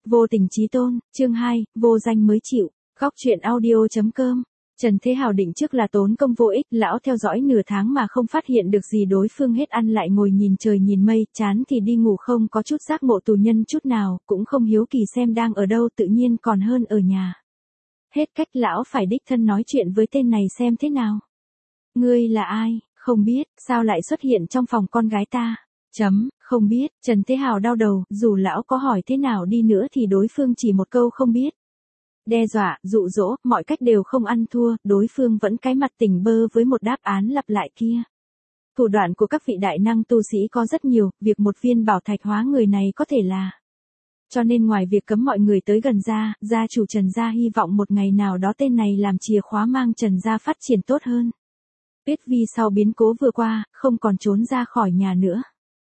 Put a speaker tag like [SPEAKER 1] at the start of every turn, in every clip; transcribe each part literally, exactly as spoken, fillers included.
[SPEAKER 1] Vô tình chí tôn, chương hai, vô danh mới chịu, góc truyện audio.com. Trần Thế Hào định trước là tốn công vô ích, lão theo dõi nửa tháng mà không phát hiện được gì đối phương hết ăn lại ngồi nhìn trời nhìn mây, chán thì đi ngủ không có chút giác ngộ tù nhân chút nào, cũng không hiếu kỳ xem đang ở đâu tự nhiên còn hơn ở nhà. Hết cách lão phải đích thân nói chuyện với tên này xem thế nào. Ngươi là ai, không biết, sao lại xuất hiện trong phòng con gái ta? Chấm, không biết, Trần Thế Hào đau đầu, dù lão có hỏi thế nào đi nữa thì đối phương chỉ một câu không biết. Đe dọa, dụ dỗ, mọi cách đều không ăn thua, đối phương vẫn cái mặt tỉnh bơ với một đáp án lặp lại kia. Thủ đoạn của các vị đại năng tu sĩ có rất nhiều, việc một viên bảo thạch hóa người này có thể là. Cho nên ngoài việc cấm mọi người tới gần ra, gia chủ Trần gia hy vọng một ngày nào đó tên này làm chìa khóa mang Trần gia phát triển tốt hơn. Tuyết Vi sau biến cố vừa qua, không còn trốn ra khỏi nhà nữa.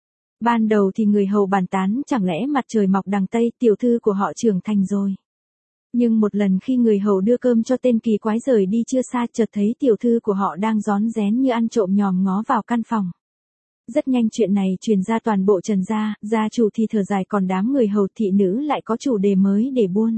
[SPEAKER 1] Ban đầu thì người hầu bàn tán chẳng lẽ mặt trời mọc đằng Tây tiểu thư của họ trưởng thành rồi. Nhưng một lần khi người hầu đưa cơm cho tên kỳ quái rời đi chưa xa chợt thấy tiểu thư của họ đang rón rén như ăn trộm nhòm ngó vào căn phòng. Rất nhanh chuyện này truyền ra toàn bộ Trần gia, gia chủ thì thở dài còn đám người hầu thị nữ lại có chủ đề mới để buôn.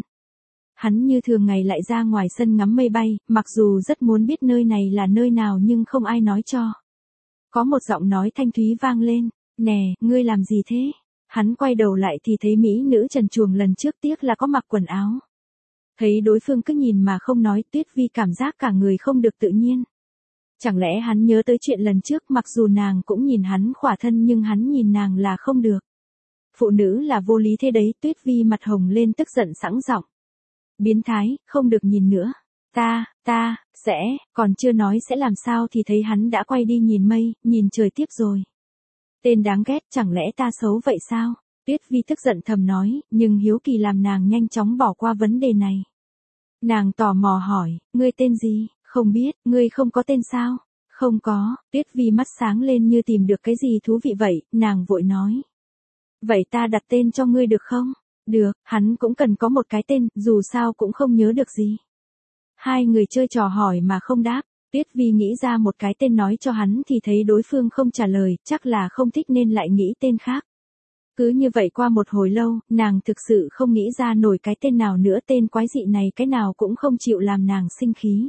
[SPEAKER 1] Hắn như thường ngày lại ra ngoài sân ngắm mây bay, mặc dù rất muốn biết nơi này là nơi nào nhưng không ai nói cho. Có một giọng nói thanh thúy vang lên, nè, ngươi làm gì thế? Hắn quay đầu lại thì thấy mỹ nữ trần truồng lần trước tiếc là có mặc quần áo. Thấy đối phương cứ nhìn mà không nói, Tuyết Vi cảm giác cả người không được tự nhiên. Chẳng lẽ hắn nhớ tới chuyện lần trước mặc dù nàng cũng nhìn hắn khỏa thân nhưng hắn nhìn nàng là không được. Phụ nữ là vô lý thế đấy, Tuyết Vi mặt hồng lên tức giận sẵn giọng. Biến thái, không được nhìn nữa. Ta, ta, sẽ, còn chưa nói sẽ làm sao thì thấy hắn đã quay đi nhìn mây, nhìn trời tiếp rồi. Tên đáng ghét, chẳng lẽ ta xấu vậy sao? Tuyết Vi tức giận thầm nói, nhưng hiếu kỳ làm nàng nhanh chóng bỏ qua vấn đề này. Nàng tò mò hỏi, ngươi tên gì? Không biết, ngươi không có tên sao? Không có, Tuyết Vi mắt sáng lên như tìm được cái gì thú vị vậy, nàng vội nói. Vậy ta đặt tên cho ngươi được không? Được, hắn cũng cần có một cái tên, dù sao cũng không nhớ được gì. Hai người chơi trò hỏi mà không đáp, Tuyết Vi nghĩ ra một cái tên nói cho hắn thì thấy đối phương không trả lời, chắc là không thích nên lại nghĩ tên khác. Cứ như vậy qua một hồi lâu, nàng thực sự không nghĩ ra nổi cái tên nào nữa, tên quái dị này cái nào cũng không chịu làm nàng sinh khí.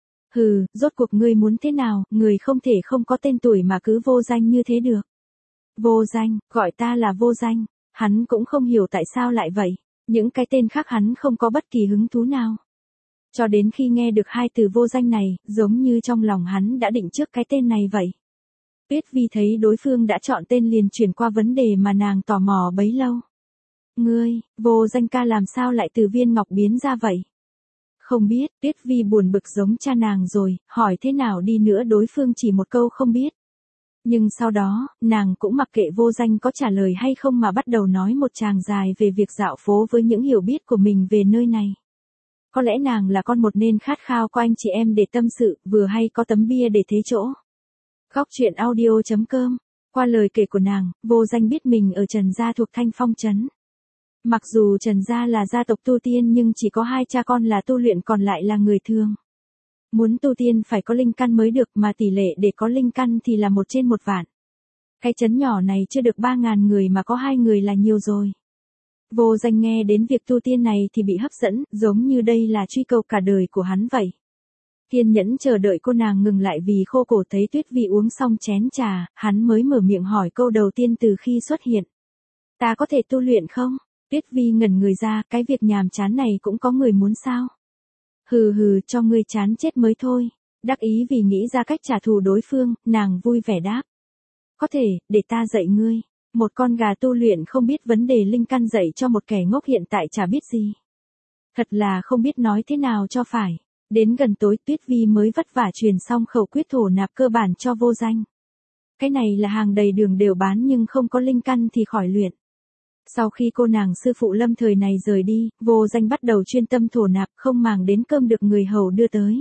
[SPEAKER 1] Hừ, rốt cuộc ngươi muốn thế nào, người không thể không có tên tuổi mà cứ vô danh như thế được. Vô danh, gọi ta là vô danh, hắn cũng không hiểu tại sao lại vậy, những cái tên khác hắn không có bất kỳ hứng thú nào. Cho đến khi nghe được hai từ vô danh này, giống như trong lòng hắn đã định trước cái tên này vậy. Tuyết Vi thấy đối phương đã chọn tên liền chuyển qua vấn đề mà nàng tò mò bấy lâu. Ngươi, vô danh ca làm sao lại từ viên ngọc biến ra vậy? Không biết, Tuyết Vi buồn bực giống cha nàng rồi, hỏi thế nào đi nữa đối phương chỉ một câu không biết. Nhưng sau đó, nàng cũng mặc kệ vô danh có trả lời hay không mà bắt đầu nói một tràng dài về việc dạo phố với những hiểu biết của mình về nơi này. Có lẽ nàng là con một nên khát khao có anh chị em để tâm sự, vừa hay có tấm bia để thế chỗ. Góc truyện audio.com, qua lời kể của nàng, vô danh biết mình ở Trần gia thuộc Thanh Phong trấn. Mặc dù Trần gia là gia tộc tu tiên nhưng chỉ có hai cha con là tu luyện còn lại là người thường. Muốn tu tiên phải có linh căn mới được mà tỷ lệ để có linh căn thì là một trên một vạn. Cái trấn nhỏ này chưa được ba ngàn người mà có hai người là nhiều rồi. Vô danh nghe đến việc tu tiên này thì bị hấp dẫn, giống như đây là truy cầu cả đời của hắn vậy. Kiên nhẫn chờ đợi cô nàng ngừng lại vì khô cổ thấy Tuyết Vi uống xong chén trà, hắn mới mở miệng hỏi câu đầu tiên từ khi xuất hiện. Ta có thể tu luyện không? Tuyết Vi ngẩn người ra, cái việc nhàm chán này cũng có người muốn sao? Hừ hừ, cho ngươi chán chết mới thôi. Đắc ý vì nghĩ ra cách trả thù đối phương, nàng vui vẻ đáp. Có thể, để ta dạy ngươi. Một con gà tu luyện không biết vấn đề linh căn dạy cho một kẻ ngốc hiện tại chả biết gì. Thật là không biết nói thế nào cho phải. Đến gần tối Tuyết Vi mới vất vả truyền xong khẩu quyết thổ nạp cơ bản cho vô danh. Cái này là hàng đầy đường đều bán nhưng không có linh căn thì khỏi luyện. Sau khi cô nàng sư phụ lâm thời này rời đi, vô danh bắt đầu chuyên tâm thổ nạp không màng đến cơm được người hầu đưa tới.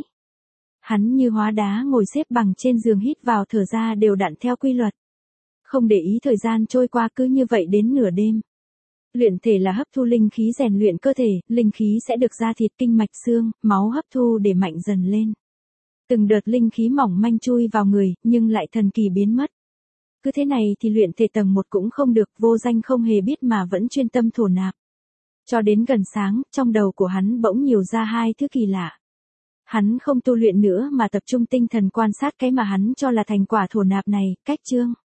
[SPEAKER 1] Hắn như hóa đá ngồi xếp bằng trên giường hít vào thở ra đều đặn theo quy luật. Không để ý thời gian trôi qua cứ như vậy đến nửa đêm. Luyện thể là hấp thu linh khí rèn luyện cơ thể, linh khí sẽ được da thịt kinh mạch xương, máu hấp thu để mạnh dần lên. Từng đợt linh khí mỏng manh chui vào người, nhưng lại thần kỳ biến mất. Cứ thế này thì luyện thể tầng một cũng không được, vô danh không hề biết mà vẫn chuyên tâm thổ nạp. Cho đến gần sáng, trong đầu của hắn bỗng nhiều ra hai thứ kỳ lạ. Hắn không tu luyện nữa mà tập trung tinh thần quan sát cái mà hắn cho là thành quả thổ nạp này, cách chương.